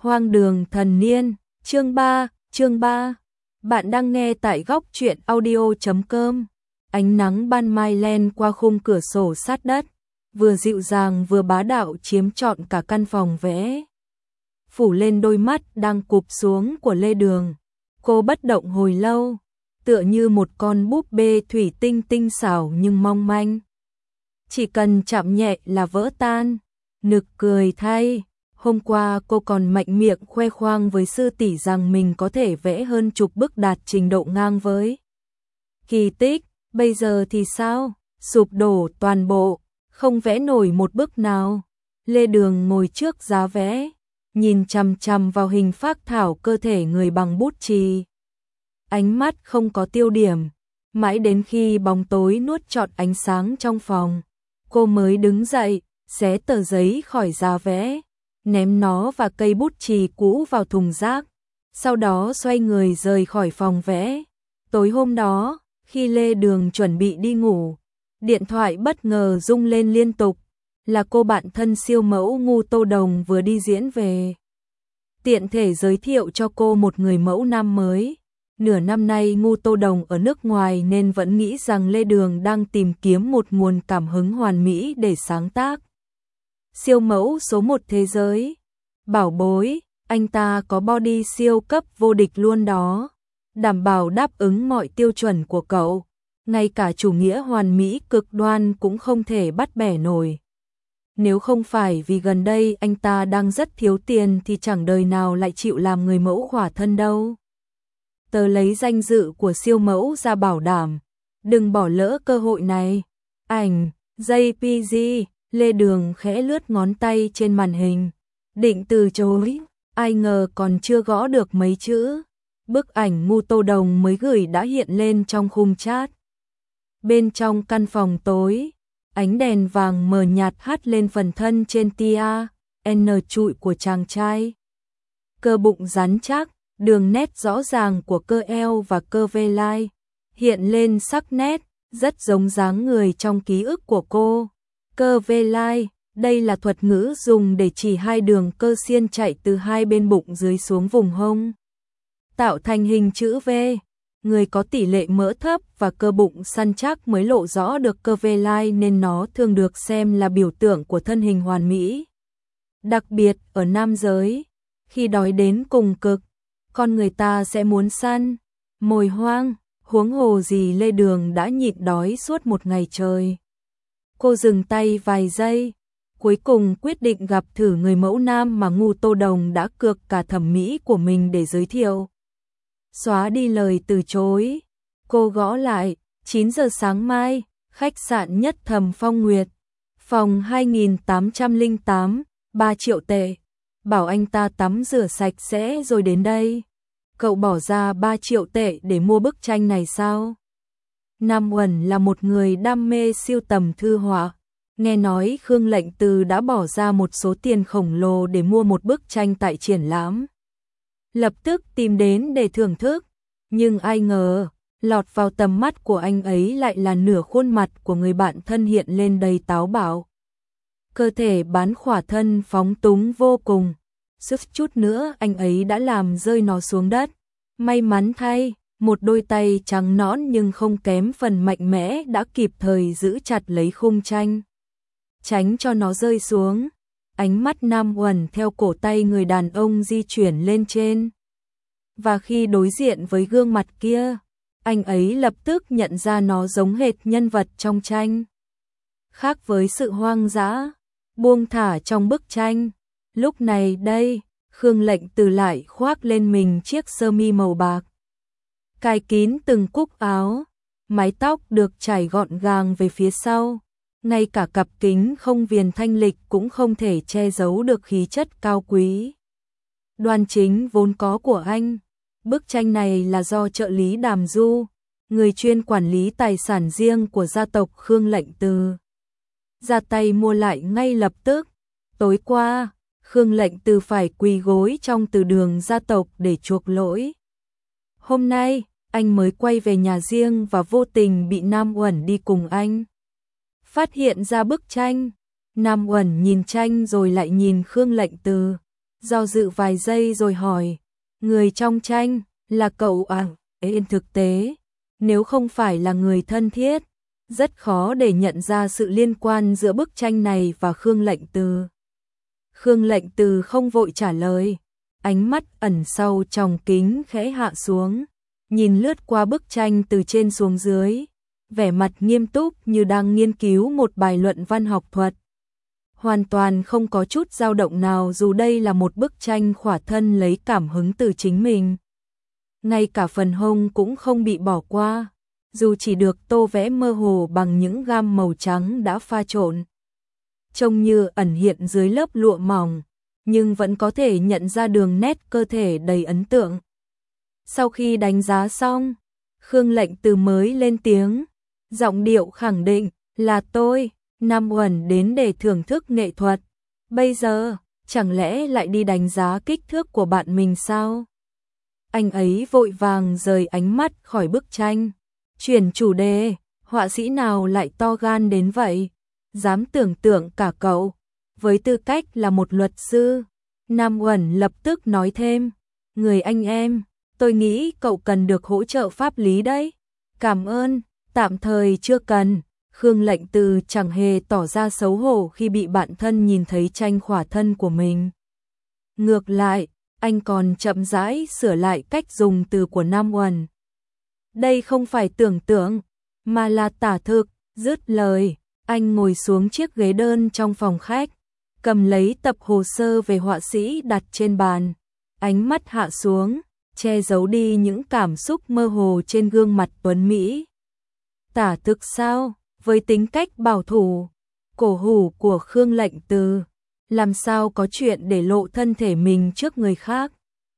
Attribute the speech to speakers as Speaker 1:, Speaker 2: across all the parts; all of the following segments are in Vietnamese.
Speaker 1: Hoang đường thần niên, chương 3. Bạn đang nghe tại góc truyện audio.com. Ánh nắng ban mai len qua khung cửa sổ sát đất, vừa dịu dàng vừa bá đạo chiếm trọn cả căn phòng vẽ. Phủ lên đôi mắt đang cụp xuống của Lê Đường. Cô bất động hồi lâu, tựa như một con búp bê thủy tinh tinh xảo nhưng mong manh. Chỉ cần chạm nhẹ là vỡ tan. Nực cười thay, hôm qua cô còn mạnh miệng khoe khoang với sư tỷ rằng mình có thể vẽ hơn chục bức đạt trình độ ngang với Kỳ Tích, bây giờ thì sao? Sụp đổ toàn bộ, không vẽ nổi một bức nào. Lê Đường ngồi trước giá vẽ, nhìn chằm chằm vào hình phác thảo cơ thể người bằng bút chì. Ánh mắt không có tiêu điểm, mãi đến khi bóng tối nuốt trọn ánh sáng trong phòng, cô mới đứng dậy, xé tờ giấy khỏi giá vẽ, ném nó và cây bút chì cũ vào thùng rác, sau đó xoay người rời khỏi phòng vẽ. Tối hôm đó, khi Lê Đường chuẩn bị đi ngủ, điện thoại bất ngờ rung lên liên tục, là cô bạn thân siêu mẫu Ngu Tô Đồng vừa đi diễn về. Tiện thể giới thiệu cho cô một người mẫu nam mới. Nửa năm nay Ngu Tô Đồng ở nước ngoài nên vẫn nghĩ rằng Lê Đường đang tìm kiếm một nguồn cảm hứng hoàn mỹ để sáng tác. Siêu mẫu số 1 thế giới. Bảo bối, anh ta có body siêu cấp vô địch luôn đó. Đảm bảo đáp ứng mọi tiêu chuẩn của cậu. Ngay cả chủ nghĩa hoàn mỹ cực đoan cũng không thể bắt bẻ nổi. Nếu không phải vì gần đây anh ta đang rất thiếu tiền thì chẳng đời nào lại chịu làm người mẫu khỏa thân đâu. Tớ lấy danh dự của siêu mẫu ra bảo đảm, đừng bỏ lỡ cơ hội này. Ảnh, JPG, Lê Đường khẽ lướt ngón tay trên màn hình, định từ chối, ai ngờ còn chưa gõ được mấy chữ. Bức ảnh Ngu Tô Đồng mới gửi đã hiện lên trong khung chat. Bên trong căn phòng tối, ánh đèn vàng mờ nhạt hắt lên phần thân trên tia N trụi của chàng trai. Cơ bụng rắn chắc, đường nét rõ ràng của cơ eo và cơ ve lai hiện lên sắc nét, rất giống dáng người trong ký ức của cô. Cơ ve lai, đây là thuật ngữ dùng để chỉ hai đường cơ xiên chạy từ hai bên bụng dưới xuống vùng hông, tạo thành hình chữ V. Người có tỷ lệ mỡ thấp và cơ bụng săn chắc mới lộ rõ được cơ ve lai nên nó thường được xem là biểu tượng của thân hình hoàn mỹ. Đặc biệt ở nam giới, khi đói đến cùng cực, con người ta sẽ muốn săn, mồi hoang, huống hồ gì Lê Đường đã nhịn đói suốt một ngày trời. Cô dừng tay vài giây, cuối cùng quyết định gặp thử người mẫu nam mà Ngu Tô Đồng đã cược cả thẩm mỹ của mình để giới thiệu. Xóa đi lời từ chối, cô gõ lại, 9 giờ sáng mai, khách sạn Nhất Thầm Phong Nguyệt, phòng 2808, 3 triệu tệ. Bảo anh ta tắm rửa sạch sẽ rồi đến đây. Cậu bỏ ra 3 triệu tệ để mua bức tranh này sao? Nam Uẩn là một người đam mê sưu tầm thư họa. Nghe nói Khương Lệnh Từ đã bỏ ra một số tiền khổng lồ để mua một bức tranh tại triển lãm. Lập tức tìm đến để thưởng thức. Nhưng ai ngờ, lọt vào tầm mắt của anh ấy lại là nửa khuôn mặt của người bạn thân hiện lên đầy táo bạo. Cơ thể bán khỏa thân phóng túng vô cùng. Suýt chút nữa anh ấy đã làm rơi nó xuống đất. May mắn thay, một đôi tay trắng nõn nhưng không kém phần mạnh mẽ đã kịp thời giữ chặt lấy khung tranh, tránh cho nó rơi xuống. Ánh mắt Nam Uẩn theo cổ tay người đàn ông di chuyển lên trên. Và khi đối diện với gương mặt kia, anh ấy lập tức nhận ra nó giống hệt nhân vật trong tranh. Khác với sự hoang dã, buông thả trong bức tranh, lúc này đây, Khương Lệnh Từ lại khoác lên mình chiếc sơ mi màu bạc, cài kín từng cúc áo, mái tóc được chải gọn gàng về phía sau, ngay cả cặp kính không viền thanh lịch cũng không thể che giấu được khí chất cao quý, đoan chính vốn có của anh. Bức tranh này là do trợ lý Đàm Du, người chuyên quản lý tài sản riêng của gia tộc Khương Lệnh Từ, ra tay mua lại ngay lập tức. Tối qua, Khương Lệnh Từ phải quỳ gối trong từ đường gia tộc để chuộc lỗi. Hôm nay, anh mới quay về nhà riêng và vô tình bị Nam Uẩn đi cùng anh phát hiện ra bức tranh. Nam Uẩn nhìn tranh rồi lại nhìn Khương Lệnh Từ. do dự vài giây rồi hỏi, người trong tranh là cậu à? Trên thực tế, nếu không phải là người thân thiết, rất khó để nhận ra sự liên quan giữa bức tranh này và Khương Lệnh Từ. Khương Lệnh Từ không vội trả lời, ánh mắt ẩn sâu trong kính khẽ hạ xuống, nhìn lướt qua bức tranh từ trên xuống dưới, vẻ mặt nghiêm túc như đang nghiên cứu một bài luận văn học thuật. Hoàn toàn không có chút dao động nào dù đây là một bức tranh khỏa thân lấy cảm hứng từ chính mình. Ngay cả phần hông cũng không bị bỏ qua, dù chỉ được tô vẽ mơ hồ bằng những gam màu trắng đã pha trộn. Trông như ẩn hiện dưới lớp lụa mỏng, nhưng vẫn có thể nhận ra đường nét cơ thể đầy ấn tượng. Sau khi đánh giá xong, Khương Lệnh Từ mới lên tiếng, giọng điệu khẳng định, là tôi, Nam Uẩn đến để thưởng thức nghệ thuật. Bây giờ, chẳng lẽ lại đi đánh giá kích thước của bạn mình sao? Anh ấy vội vàng rời ánh mắt khỏi bức tranh, chuyển chủ đề, họa sĩ nào lại to gan đến vậy? Dám tưởng tượng cả cậu, với tư cách là một luật sư. Nam Uẩn lập tức nói thêm, người anh em, tôi nghĩ cậu cần được hỗ trợ pháp lý đấy. Cảm ơn, tạm thời chưa cần. Khương Lệnh Từ chẳng hề tỏ ra xấu hổ khi bị bạn thân nhìn thấy tranh khỏa thân của mình. Ngược lại, anh còn chậm rãi sửa lại cách dùng từ của Nam Uẩn. Đây không phải tưởng tượng, mà là tả thực. Dứt lời, anh ngồi xuống chiếc ghế đơn trong phòng khách, cầm lấy tập hồ sơ về họa sĩ đặt trên bàn, ánh mắt hạ xuống, che giấu đi những cảm xúc mơ hồ trên gương mặt tuấn mỹ. Tả thực sao? Với tính cách bảo thủ, cổ hủ của Khương Lệnh Từ, làm sao có chuyện để lộ thân thể mình trước người khác.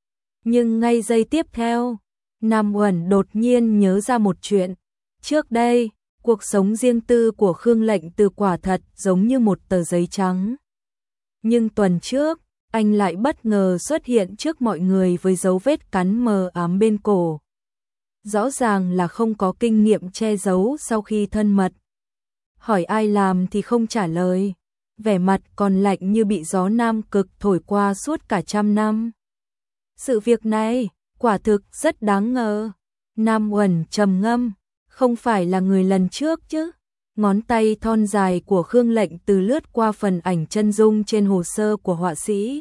Speaker 1: Nhưng ngay giây tiếp theo, Nam Uẩn đột nhiên nhớ ra một chuyện. Trước đây, cuộc sống riêng tư của Khương Lệnh Từ quả thật giống như một tờ giấy trắng. Nhưng tuần trước, anh lại bất ngờ xuất hiện trước mọi người với dấu vết cắn mờ ám bên cổ. Rõ ràng là không có kinh nghiệm che giấu sau khi thân mật. Hỏi ai làm thì không trả lời, vẻ mặt còn lạnh như bị gió Nam Cực thổi qua suốt cả trăm năm. Sự việc này, quả thực rất đáng ngờ. Nam Uẩn trầm ngâm, không phải là người lần trước chứ. Ngón tay thon dài của Khương Lệnh Từ lướt qua phần ảnh chân dung trên hồ sơ của họa sĩ.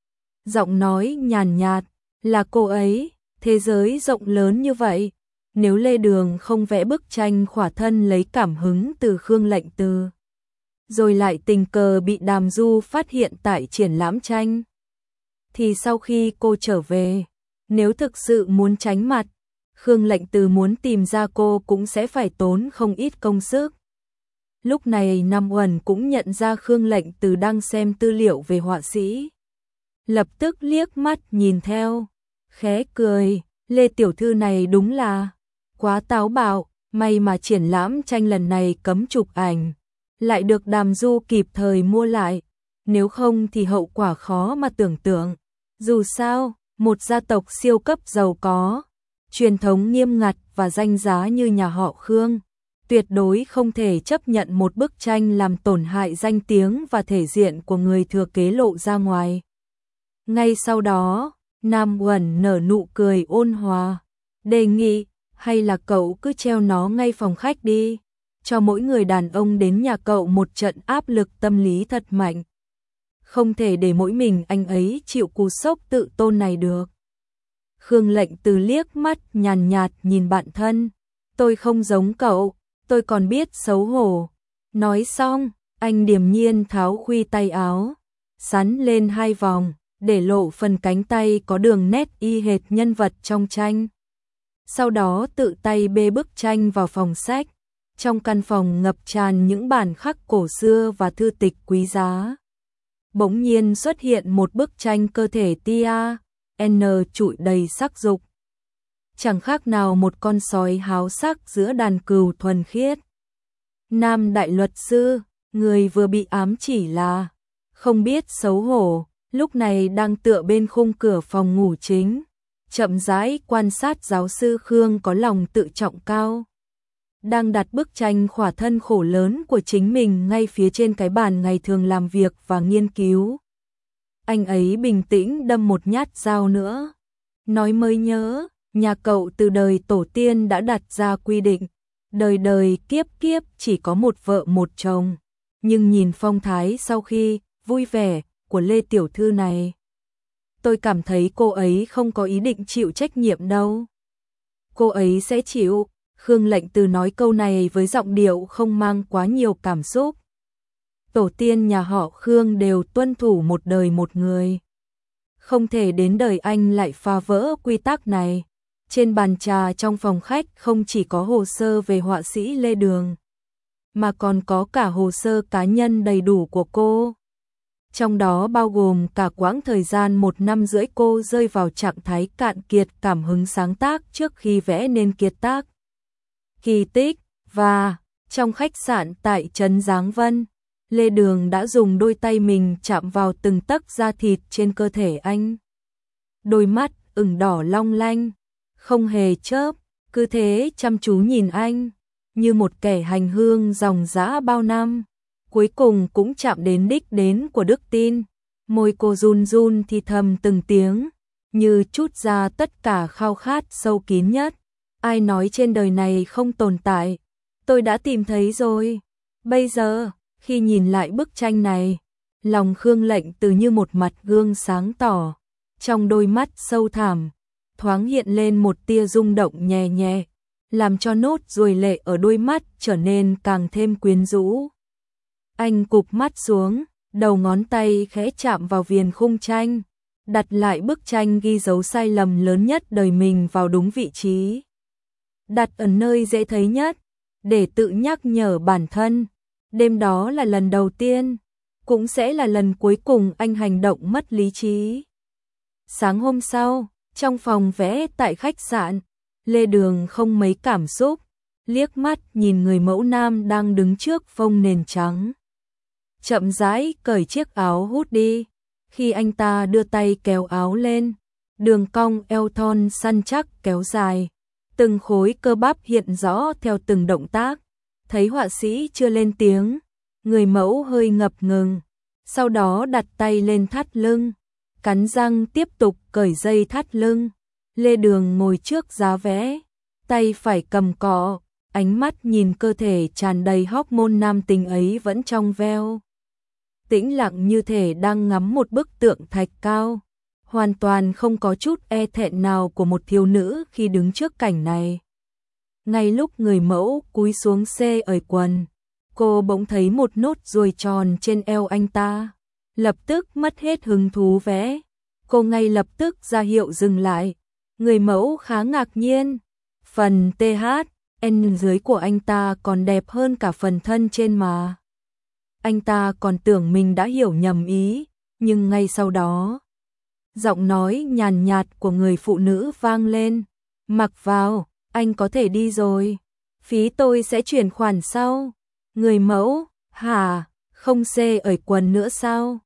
Speaker 1: Giọng nói nhàn nhạt, là cô ấy, thế giới rộng lớn như vậy. Nếu Lê Đường không vẽ bức tranh khỏa thân lấy cảm hứng từ Khương Lệnh Từ, rồi lại tình cờ bị Đàm Du phát hiện tại triển lãm tranh, thì sau khi cô trở về, nếu thực sự muốn tránh mặt, Khương Lệnh Từ muốn tìm ra cô cũng sẽ phải tốn không ít công sức. Lúc này Nam Uẩn cũng nhận ra Khương Lệnh Từ đang xem tư liệu về họa sĩ. Lập tức liếc mắt nhìn theo, khẽ cười, Lê tiểu thư này đúng là quá táo bạo, may mà triển lãm tranh lần này cấm chụp ảnh, lại được Đàm Du kịp thời mua lại, nếu không thì hậu quả khó mà tưởng tượng. Dù sao, một gia tộc siêu cấp giàu có, truyền thống nghiêm ngặt và danh giá như nhà họ Khương, tuyệt đối không thể chấp nhận một bức tranh làm tổn hại danh tiếng và thể diện của người thừa kế lộ ra ngoài. Ngay sau đó, Nam Uẩn nở nụ cười ôn hòa, đề nghị, hay là cậu cứ treo nó ngay phòng khách đi, cho mỗi người đàn ông đến nhà cậu một trận áp lực tâm lý thật mạnh. Không thể để mỗi mình anh ấy chịu cú sốc tự tôn này được. Khương Lệnh Từ liếc mắt nhàn nhạt nhìn bạn thân, tôi không giống cậu, tôi còn biết xấu hổ. Nói xong, anh điềm nhiên tháo khuy tay áo, sắn lên 2 vòng, để lộ phần cánh tay có đường nét y hệt nhân vật trong tranh. Sau đó tự tay bê bức tranh vào phòng sách. Trong căn phòng ngập tràn những bản khắc cổ xưa và thư tịch quý giá. Bỗng nhiên xuất hiện một bức tranh cơ thể tia, N trụi đầy sắc dục. Chẳng khác nào một con sói háo sắc giữa đàn cừu thuần khiết. Nam đại luật sư, người vừa bị ám chỉ là không biết xấu hổ, lúc này đang tựa bên khung cửa phòng ngủ chính, chậm rãi quan sát giáo sư Khương có lòng tự trọng cao, đang đặt bức tranh khỏa thân khổ lớn của chính mình ngay phía trên cái bàn ngày thường làm việc và nghiên cứu. Anh ấy bình tĩnh đâm một nhát dao nữa. Nói mới nhớ, nhà cậu từ đời tổ tiên đã đặt ra quy định, đời đời kiếp kiếp chỉ có một vợ một chồng. Nhưng nhìn phong thái sau khi vui vẻ của Lê tiểu thư này, tôi cảm thấy cô ấy không có ý định chịu trách nhiệm đâu. Cô ấy sẽ chịu. Khương Lệnh Từ nói câu này với giọng điệu không mang quá nhiều cảm xúc. Tổ tiên nhà họ Khương đều tuân thủ một đời một người. Không thể đến đời anh lại phá vỡ quy tắc này. Trên bàn trà trong phòng khách không chỉ có hồ sơ về họa sĩ Lê Đường, mà còn có cả hồ sơ cá nhân đầy đủ của cô. Trong đó bao gồm cả quãng thời gian 1 năm rưỡi cô rơi vào trạng thái cạn kiệt cảm hứng sáng tác trước khi vẽ nên kiệt tác Kỳ Tích. Và trong khách sạn tại trấn Giáng Vân, Lê Đường đã dùng đôi tay mình chạm vào từng tấc da thịt trên cơ thể anh. Đôi mắt ửng đỏ long lanh, không hề chớp, cứ thế chăm chú nhìn anh, như một kẻ hành hương dòng dã bao năm. Cuối cùng cũng chạm đến đích đến của đức tin. Môi cô run run thì thầm từng tiếng, như trút ra tất cả khao khát sâu kín nhất. Ai nói trên đời này không tồn tại, tôi đã tìm thấy rồi. Bây giờ, khi nhìn lại bức tranh này, lòng Khương Lệnh Từ như một mặt gương sáng tỏ. Trong đôi mắt sâu thẳm, thoáng hiện lên một tia rung động nhẹ nhẹ, làm cho nốt ruồi lệ ở đôi mắt trở nên càng thêm quyến rũ. Anh cụp mắt xuống, đầu ngón tay khẽ chạm vào viền khung tranh, đặt lại bức tranh ghi dấu sai lầm lớn nhất đời mình vào đúng vị trí. Đặt ở nơi dễ thấy nhất, để tự nhắc nhở bản thân. Đêm đó là lần đầu tiên, cũng sẽ là lần cuối cùng anh hành động mất lý trí. Sáng hôm sau, trong phòng vẽ tại khách sạn, Lê Đường không mấy cảm xúc, liếc mắt nhìn người mẫu nam đang đứng trước phông nền trắng. Chậm rãi cởi chiếc áo hút đi. Khi anh ta đưa tay kéo áo lên, đường cong eo thon săn chắc kéo dài, từng khối cơ bắp hiện rõ theo từng động tác. Thấy họa sĩ chưa lên tiếng, người mẫu hơi ngập ngừng, sau đó đặt tay lên thắt lưng, cắn răng tiếp tục cởi dây thắt lưng. Lê Đường ngồi trước giá vẽ, tay phải cầm cọ, ánh mắt nhìn cơ thể tràn đầy hormone nam tính ấy vẫn trong veo. Tĩnh lặng như thể đang ngắm một bức tượng thạch cao, hoàn toàn không có chút e thẹn nào của một thiếu nữ khi đứng trước cảnh này. Ngay lúc người mẫu cúi xuống xê ởi quần, cô bỗng thấy một nốt ruồi tròn trên eo anh ta, lập tức mất hết hứng thú vẽ. Cô ngay lập tức ra hiệu dừng lại. Người mẫu khá ngạc nhiên, phần THN dưới của anh ta còn đẹp hơn cả phần thân trên mà. Anh ta còn tưởng mình đã hiểu nhầm ý, nhưng ngay sau đó, giọng nói nhàn nhạt của người phụ nữ vang lên. Mặc vào, anh có thể đi rồi. Phí tôi sẽ chuyển khoản sau. Người mẫu, hả, không xê ởi quần nữa sao?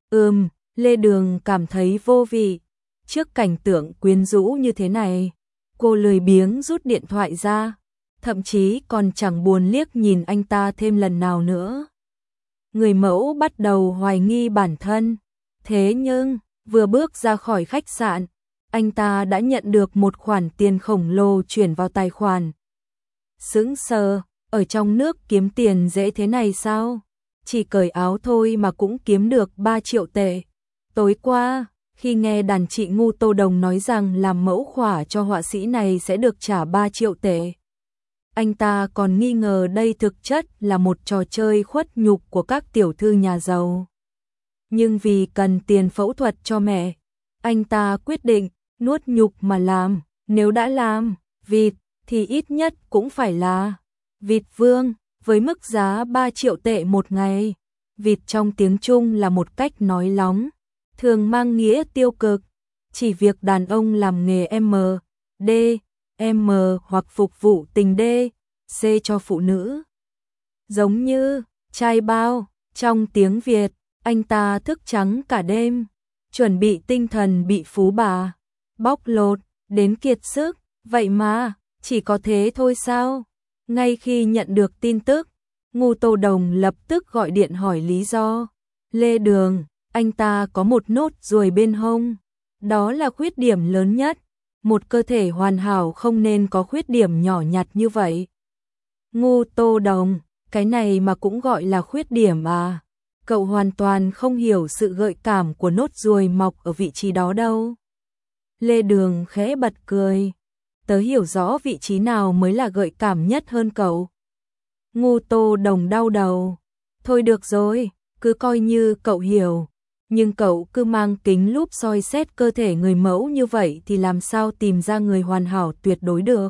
Speaker 1: Lê Đường cảm thấy vô vị. Trước cảnh tượng quyến rũ như thế này, cô lười biếng rút điện thoại ra, thậm chí còn chẳng buồn liếc nhìn anh ta thêm lần nào nữa. Người mẫu bắt đầu hoài nghi bản thân. Thế nhưng, vừa bước ra khỏi khách sạn, anh ta đã nhận được một khoản tiền khổng lồ chuyển vào tài khoản. Sững sờ, ở trong nước kiếm tiền dễ thế này sao? Chỉ cởi áo thôi mà cũng kiếm được 3 triệu tệ. Tối qua, khi nghe đàn chị ngu Tô Đồng nói rằng làm mẫu khỏa cho họa sĩ này sẽ được trả 3 triệu tệ, anh ta còn nghi ngờ đây thực chất là một trò chơi khuất nhục của các tiểu thư nhà giàu. Nhưng vì cần tiền phẫu thuật cho mẹ, anh ta quyết định nuốt nhục mà làm. Nếu đã làm vịt thì ít nhất cũng phải là vịt vương, với mức giá 3 triệu tệ một ngày. Vịt trong tiếng Trung là một cách nói lóng, thường mang nghĩa tiêu cực, chỉ việc đàn ông làm nghề M hoặc phục vụ tình C cho phụ nữ. Giống như trai bao, trong tiếng Việt, anh ta thức trắng cả đêm, chuẩn bị tinh thần bị phú bà bóc lột đến kiệt sức. Vậy mà, chỉ có thế thôi sao? Ngay khi nhận được tin tức, ngu Tô Đồng lập tức gọi điện hỏi lý do. Lê Đường, anh ta có một nốt ruồi bên hông. Đó là khuyết điểm lớn nhất. Một cơ thể hoàn hảo không nên có khuyết điểm nhỏ nhặt như vậy. Ngu Tô Đồng, cái này mà cũng gọi là khuyết điểm à? Cậu hoàn toàn không hiểu sự gợi cảm của nốt ruồi mọc ở vị trí đó đâu. Lê Đường khẽ bật cười. Tớ hiểu rõ vị trí nào mới là gợi cảm nhất hơn cậu. Ngu Tô Đồng đau đầu. Thôi được rồi, cứ coi như cậu hiểu. Nhưng cậu cứ mang kính lúp soi xét cơ thể người mẫu như vậy thì làm sao tìm ra người hoàn hảo tuyệt đối được.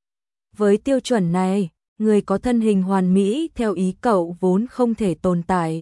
Speaker 1: Với tiêu chuẩn này, người có thân hình hoàn mỹ theo ý cậu vốn không thể tồn tại.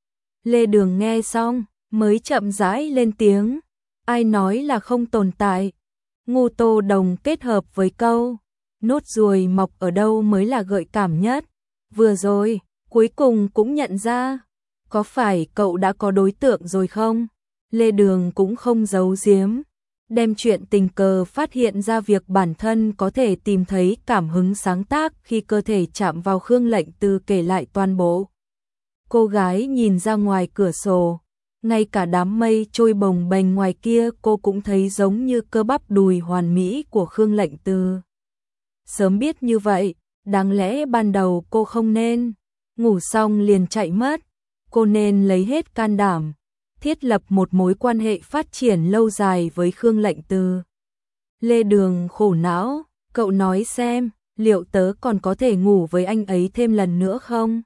Speaker 1: Lê Đường nghe xong, mới chậm rãi lên tiếng. Ai nói là không tồn tại? Ngu Tô Đồng kết hợp với câu nốt ruồi mọc ở đâu mới là gợi cảm nhất. Vừa rồi, cuối cùng cũng nhận ra. Có phải cậu đã có đối tượng rồi không? Lê Đường cũng không giấu giếm. Đem chuyện tình cờ phát hiện ra việc bản thân có thể tìm thấy cảm hứng sáng tác khi cơ thể chạm vào Khương Lệnh Từ kể lại toàn bộ. Cô gái nhìn ra ngoài cửa sổ. Ngay cả đám mây trôi bồng bềnh ngoài kia cô cũng thấy giống như cơ bắp đùi hoàn mỹ của Khương Lệnh Từ. Sớm biết như vậy, đáng lẽ ban đầu cô không nên ngủ xong liền chạy mất. Cô nên lấy hết can đảm, thiết lập một mối quan hệ phát triển lâu dài với Khương Lệnh Từ. Lê Đường khổ não, cậu nói xem, liệu tớ còn có thể ngủ với anh ấy thêm lần nữa không?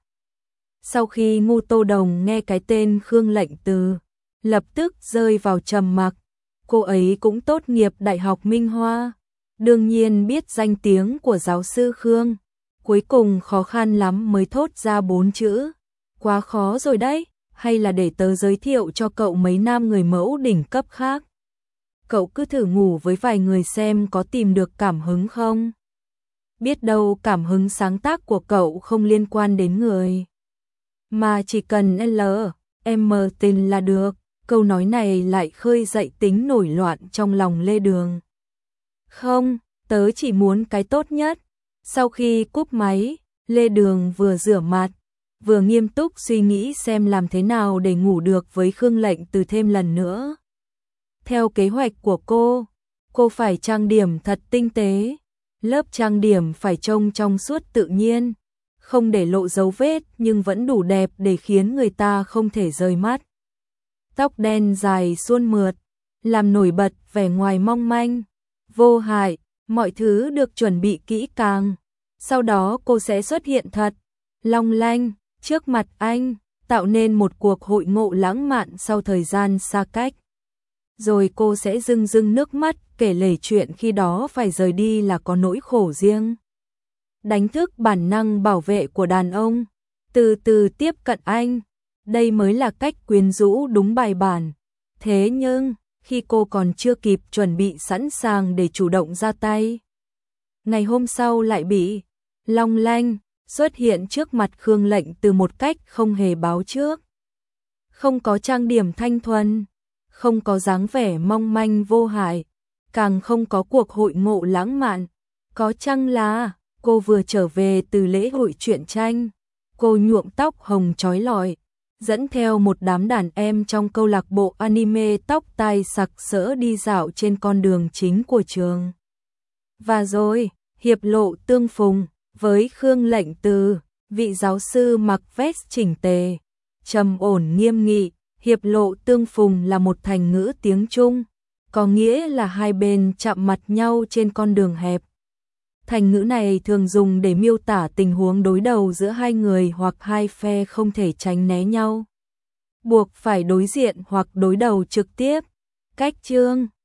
Speaker 1: Sau khi Ngu Tô Đồng nghe cái tên Khương Lệnh Từ, lập tức rơi vào trầm mặc. Cô ấy cũng tốt nghiệp Đại học Minh Hoa, đương nhiên biết danh tiếng của giáo sư Khương. Cuối cùng khó khăn lắm mới thốt ra 4 chữ. Quá khó rồi đấy, hay là để tớ giới thiệu cho cậu mấy nam người mẫu đỉnh cấp khác. Cậu cứ thử ngủ với vài người xem có tìm được cảm hứng không? Biết đâu cảm hứng sáng tác của cậu không liên quan đến người, mà chỉ cần M tình là được. Câu nói này lại khơi dậy tính nổi loạn trong lòng Lê Đường. Không, tớ chỉ muốn cái tốt nhất. Sau khi cúp máy, Lê Đường vừa rửa mặt, vừa nghiêm túc suy nghĩ xem làm thế nào để ngủ được với Khương Lệnh Từ thêm lần nữa. Theo kế hoạch của cô phải trang điểm thật tinh tế. Lớp trang điểm phải trông trong suốt tự nhiên, không để lộ dấu vết nhưng vẫn đủ đẹp để khiến người ta không thể rời mắt. Tóc đen dài suôn mượt, làm nổi bật vẻ ngoài mong manh, vô hại, mọi thứ được chuẩn bị kỹ càng. Sau đó cô sẽ xuất hiện thật, long lanh, trước mặt anh, tạo nên một cuộc hội ngộ lãng mạn sau thời gian xa cách. Rồi cô sẽ rưng rưng nước mắt kể lể chuyện khi đó phải rời đi là có nỗi khổ riêng. Đánh thức bản năng bảo vệ của đàn ông, từ từ tiếp cận anh. Đây mới là cách quyến rũ đúng bài bản. Thế nhưng, khi cô còn chưa kịp chuẩn bị sẵn sàng để chủ động ra tay, ngày hôm sau lại bị long lanh xuất hiện trước mặt Khương Lệnh Từ một cách không hề báo trước. Không có trang điểm thanh thuần, không có dáng vẻ mong manh vô hại, càng không có cuộc hội ngộ lãng mạn. Có chăng là cô vừa trở về từ lễ hội truyện tranh, cô nhuộm tóc hồng chói lọi, dẫn theo một đám đàn em trong câu lạc bộ anime tóc tai sặc sỡ đi dạo trên con đường chính của trường. Và rồi, hiệp lộ tương phùng với Khương Lệnh Từ, vị giáo sư mặc vest chỉnh tề, trầm ổn nghiêm nghị. Hiệp lộ tương phùng là một thành ngữ tiếng Trung, có nghĩa là hai bên chạm mặt nhau trên con đường hẹp. Thành ngữ này thường dùng để miêu tả tình huống đối đầu giữa hai người hoặc hai phe không thể tránh né nhau, buộc phải đối diện hoặc đối đầu trực tiếp. Cách chương